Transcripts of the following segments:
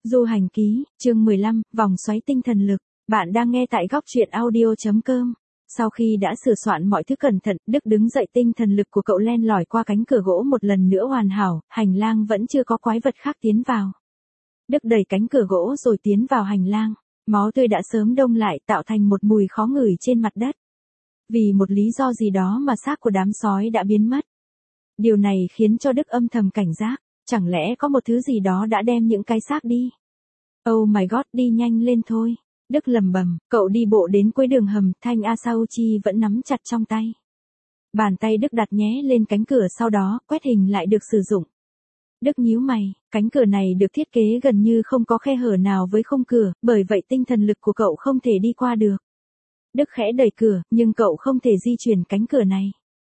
Du hành ký, chương 15, vòng xoáy tinh thần lực. Bạn đang nghe tại góc truyện audio.com. Sau khi đã sửa soạn mọi thứ cẩn thận, Đức đứng dậy, tinh thần lực của cậu len lỏi qua cánh cửa gỗ một lần nữa hoàn hảo, hành lang vẫn chưa có quái vật khác tiến vào. Đức đẩy cánh cửa gỗ rồi tiến vào hành lang. Máu tươi đã sớm đông lại, tạo thành một mùi khó ngửi trên mặt đất. Vì một lý do gì đó mà xác của đám sói đã biến mất. Điều này khiến cho Đức âm thầm cảnh giác. Chẳng lẽ có một thứ gì đó đã đem những cái xác đi? Oh my god, đi nhanh lên thôi. Đức lầm bầm, cậu đi bộ đến cuối đường hầm, thanh Asauchi vẫn nắm chặt trong tay. Bàn tay Đức đặt nhé lên cánh cửa, sau đó, quét hình lại được sử dụng. Đức nhíu mày, cánh cửa này được thiết kế gần như không có khe hở nào với khung cửa, bởi vậy tinh thần lực của cậu không thể đi qua được. Đức khẽ đẩy cửa, nhưng cậu không thể di chuyển cánh cửa này.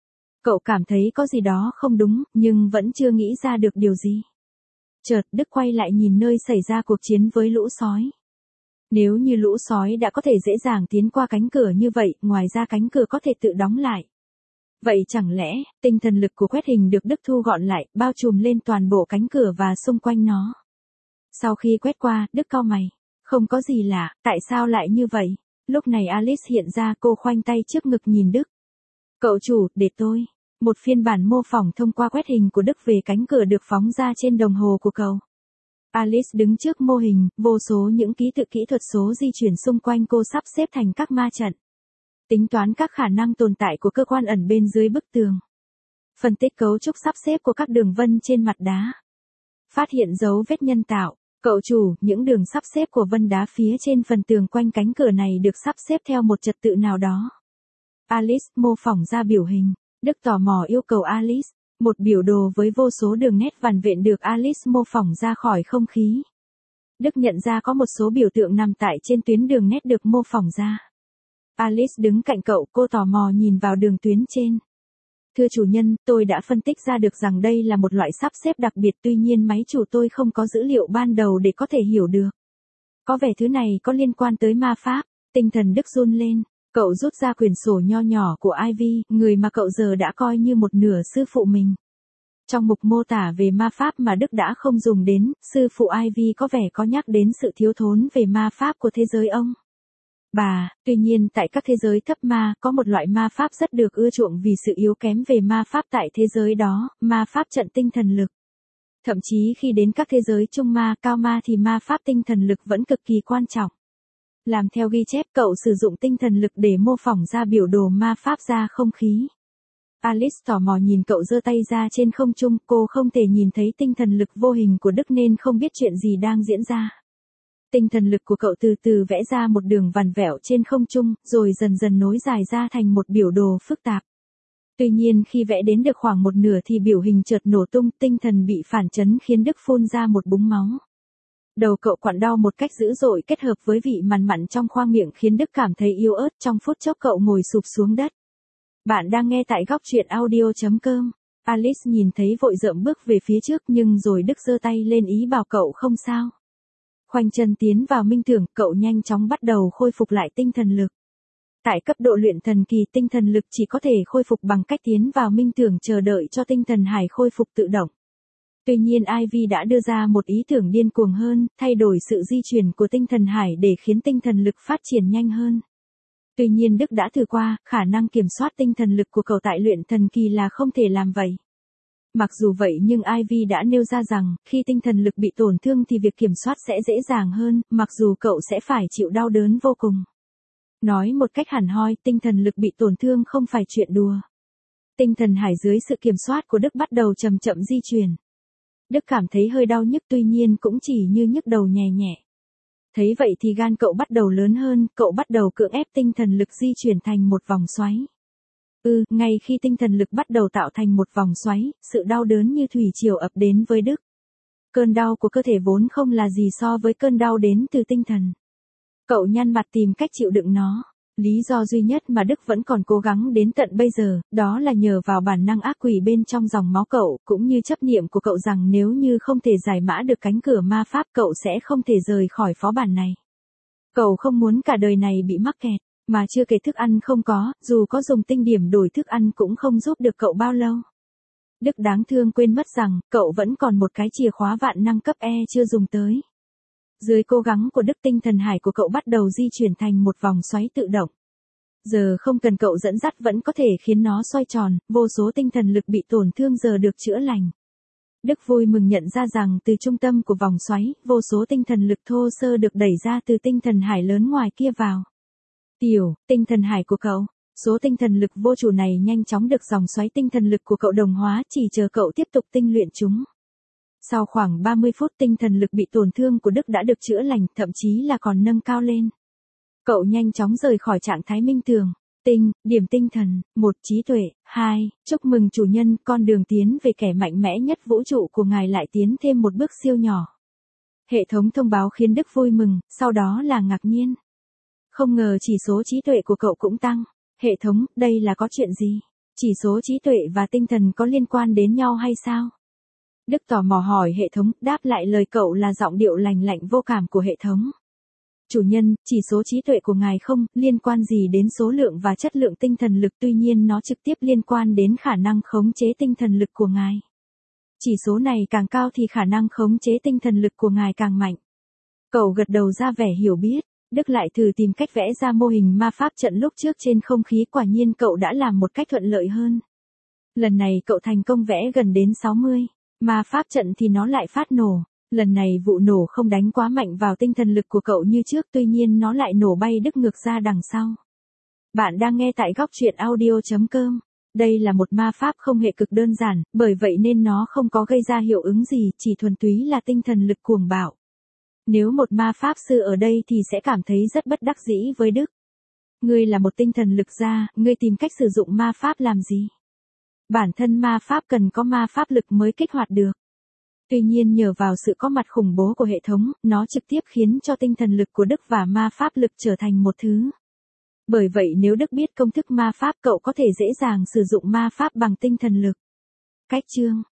Cậu cảm thấy có gì đó không đúng, nhưng vẫn chưa nghĩ ra được điều gì. Chợt, Đức quay lại nhìn nơi xảy ra cuộc chiến với lũ sói. Nếu như lũ sói đã có thể dễ dàng tiến qua cánh cửa như vậy, ngoài ra cánh cửa có thể tự đóng lại. Vậy chẳng lẽ, tinh thần lực của quét hình được Đức thu gọn lại, bao trùm lên toàn bộ cánh cửa và xung quanh nó. Sau khi quét qua, Đức cau mày. Không có gì lạ, tại sao lại như vậy? Lúc này Alice hiện ra, cô khoanh tay trước ngực nhìn Đức. Cậu chủ, để tôi. Một phiên bản mô phỏng thông qua quét hình của Đức về cánh cửa được phóng ra trên đồng hồ của cậu. Alice đứng trước mô hình, vô số những ký tự kỹ thuật số di chuyển xung quanh cô sắp xếp thành các ma trận. Tính toán các khả năng tồn tại của cơ quan ẩn bên dưới bức tường. Phân tích cấu trúc sắp xếp của các đường vân trên mặt đá. Phát hiện dấu vết nhân tạo. Cậu chủ, những đường sắp xếp của vân đá phía trên phần tường quanh cánh cửa này được sắp xếp theo một trật tự nào đó. Alice mô phỏng ra biểu hình. Đức tò mò yêu cầu Alice. Một biểu đồ với vô số đường nét vằn vện được Alice mô phỏng ra khỏi không khí. Đức nhận ra có một số biểu tượng nằm tại trên tuyến đường nét được mô phỏng ra. Alice đứng cạnh cậu, cô tò mò nhìn vào đường tuyến trên. Thưa chủ nhân, tôi đã phân tích ra được rằng đây là một loại sắp xếp đặc biệt, tuy nhiên máy chủ tôi không có dữ liệu ban đầu để có thể hiểu được. Có vẻ thứ này có liên quan tới ma pháp. Tinh thần Đức run lên. Cậu rút ra quyển sổ nho nhỏ của Ivy, người mà cậu giờ đã coi như một nửa sư phụ mình. Trong mục mô tả về ma pháp mà Đức đã không dùng đến, sư phụ Ivy có vẻ có nhắc đến sự thiếu thốn về ma pháp của thế giới ông. Tuy nhiên tại các thế giới thấp ma, có một loại ma pháp rất được ưa chuộng vì sự yếu kém về ma pháp tại thế giới đó, ma pháp trận tinh thần lực. Thậm chí khi đến các thế giới trung ma, cao ma thì ma pháp tinh thần lực vẫn cực kỳ quan trọng. Làm theo ghi chép, cậu sử dụng tinh thần lực để mô phỏng ra biểu đồ ma pháp ra không khí. Alice tò mò nhìn cậu giơ tay ra trên không trung, cô không thể nhìn thấy tinh thần lực vô hình của Đức nên không biết chuyện gì đang diễn ra. Tinh thần lực của cậu từ từ vẽ ra một đường vằn vẹo trên không trung, rồi dần dần nối dài ra thành một biểu đồ phức tạp. Tuy nhiên khi vẽ đến được khoảng một nửa thì biểu hình chợt nổ tung, tinh thần bị phản chấn khiến Đức phun ra một búng máu. Đầu cậu quặn đau một cách dữ dội kết hợp với vị mằn mặn trong khoang miệng khiến Đức cảm thấy yếu ớt, trong phút chốc cậu ngồi sụp xuống đất. Bạn đang nghe tại góc truyện audio.com. Alice nhìn thấy vội rợm bước về phía trước nhưng rồi Đức giơ tay lên ý bảo cậu không sao. Khoanh chân tiến vào minh tưởng, cậu nhanh chóng bắt đầu khôi phục lại tinh thần lực. Tại cấp độ luyện thần kỳ, tinh thần lực chỉ có thể khôi phục bằng cách tiến vào minh tưởng chờ đợi cho tinh thần hải khôi phục tự động. Tuy nhiên Ivy đã đưa ra một ý tưởng điên cuồng hơn, thay đổi sự di chuyển của tinh thần hải để khiến tinh thần lực phát triển nhanh hơn. Tuy nhiên Đức đã thử qua, khả năng kiểm soát tinh thần lực của cậu tại luyện thần kỳ là không thể làm vậy. Mặc dù vậy nhưng Ivy đã nêu ra rằng, khi tinh thần lực bị tổn thương thì việc kiểm soát sẽ dễ dàng hơn, mặc dù cậu sẽ phải chịu đau đớn vô cùng. Nói một cách hẳn hoi, tinh thần lực bị tổn thương không phải chuyện đùa. Tinh thần hải dưới sự kiểm soát của Đức bắt đầu chậm chậm di chuyển. Đức cảm thấy hơi đau nhức, tuy nhiên cũng chỉ như nhức đầu nhẹ nhẹ. Thấy vậy thì gan cậu bắt đầu lớn hơn, cậu bắt đầu cưỡng ép tinh thần lực di chuyển thành một vòng xoáy. Ngay khi tinh thần lực bắt đầu tạo thành một vòng xoáy, sự đau đớn như thủy triều ập đến với Đức. Cơn đau của cơ thể vốn không là gì so với cơn đau đến từ tinh thần. Cậu nhăn mặt tìm cách chịu đựng nó. Lý do duy nhất mà Đức vẫn còn cố gắng đến tận bây giờ, đó là nhờ vào bản năng ác quỷ bên trong dòng máu cậu, cũng như chấp niệm của cậu rằng nếu như không thể giải mã được cánh cửa ma pháp cậu sẽ không thể rời khỏi phó bản này. Cậu không muốn cả đời này bị mắc kẹt, mà chưa kể thức ăn không có, dù có dùng tinh điểm đổi thức ăn cũng không giúp được cậu bao lâu. Đức đáng thương quên mất rằng, cậu vẫn còn một cái chìa khóa vạn năng cấp E chưa dùng tới. Dưới cố gắng của Đức, tinh thần hải của cậu bắt đầu di chuyển thành một vòng xoáy tự động. Giờ không cần cậu dẫn dắt vẫn có thể khiến nó xoay tròn, vô số tinh thần lực bị tổn thương giờ được chữa lành. Đức vui mừng nhận ra rằng từ trung tâm của vòng xoáy, vô số tinh thần lực thô sơ được đẩy ra từ tinh thần hải lớn ngoài kia vào. Tinh thần hải của cậu. Số tinh thần lực vô chủ này nhanh chóng được dòng xoáy tinh thần lực của cậu đồng hóa, chỉ chờ cậu tiếp tục tinh luyện chúng. Sau khoảng 30 phút, tinh thần lực bị tổn thương của Đức đã được chữa lành, thậm chí là còn nâng cao lên. Cậu nhanh chóng rời khỏi trạng thái minh tưởng. Điểm tinh thần, 1. Trí tuệ, 2. Chúc mừng chủ nhân, con đường tiến về kẻ mạnh mẽ nhất vũ trụ của ngài lại tiến thêm một bước siêu nhỏ. Hệ thống thông báo khiến Đức vui mừng, sau đó là ngạc nhiên. Không ngờ chỉ số trí tuệ của cậu cũng tăng. Hệ thống, đây là có chuyện gì? Chỉ số trí tuệ và tinh thần có liên quan đến nhau hay sao? Đức tò mò hỏi hệ thống, đáp lại lời cậu là giọng điệu lành lạnh vô cảm của hệ thống. Chủ nhân, chỉ số trí tuệ của ngài không liên quan gì đến số lượng và chất lượng tinh thần lực, tuy nhiên nó trực tiếp liên quan đến khả năng khống chế tinh thần lực của ngài. Chỉ số này càng cao thì khả năng khống chế tinh thần lực của ngài càng mạnh. Cậu gật đầu ra vẻ hiểu biết. Đức lại thử tìm cách vẽ ra mô hình ma pháp trận lúc trước trên không khí, quả nhiên cậu đã làm một cách thuận lợi hơn. Lần này cậu thành công vẽ gần đến 60 ma pháp trận thì nó lại phát nổ. Lần này vụ nổ không đánh quá mạnh vào tinh thần lực của cậu như trước, tuy nhiên nó lại nổ bay Đức ngược ra đằng sau. Bạn đang nghe tại góc truyện audio.com. Đây là một ma pháp không hệ cực đơn giản, bởi vậy nên nó không có gây ra hiệu ứng gì, chỉ thuần túy là tinh thần lực cuồng bạo. Nếu một ma pháp sư ở đây thì sẽ cảm thấy rất bất đắc dĩ với Đức. Ngươi là một tinh thần lực gia, ngươi tìm cách sử dụng ma pháp làm gì? Bản thân ma pháp cần có ma pháp lực mới kích hoạt được. Tuy nhiên nhờ vào sự có mặt khủng bố của hệ thống, nó trực tiếp khiến cho tinh thần lực của Đức và ma pháp lực trở thành một thứ. Bởi vậy nếu Đức biết công thức ma pháp, cậu có thể dễ dàng sử dụng ma pháp bằng tinh thần lực. Cách chương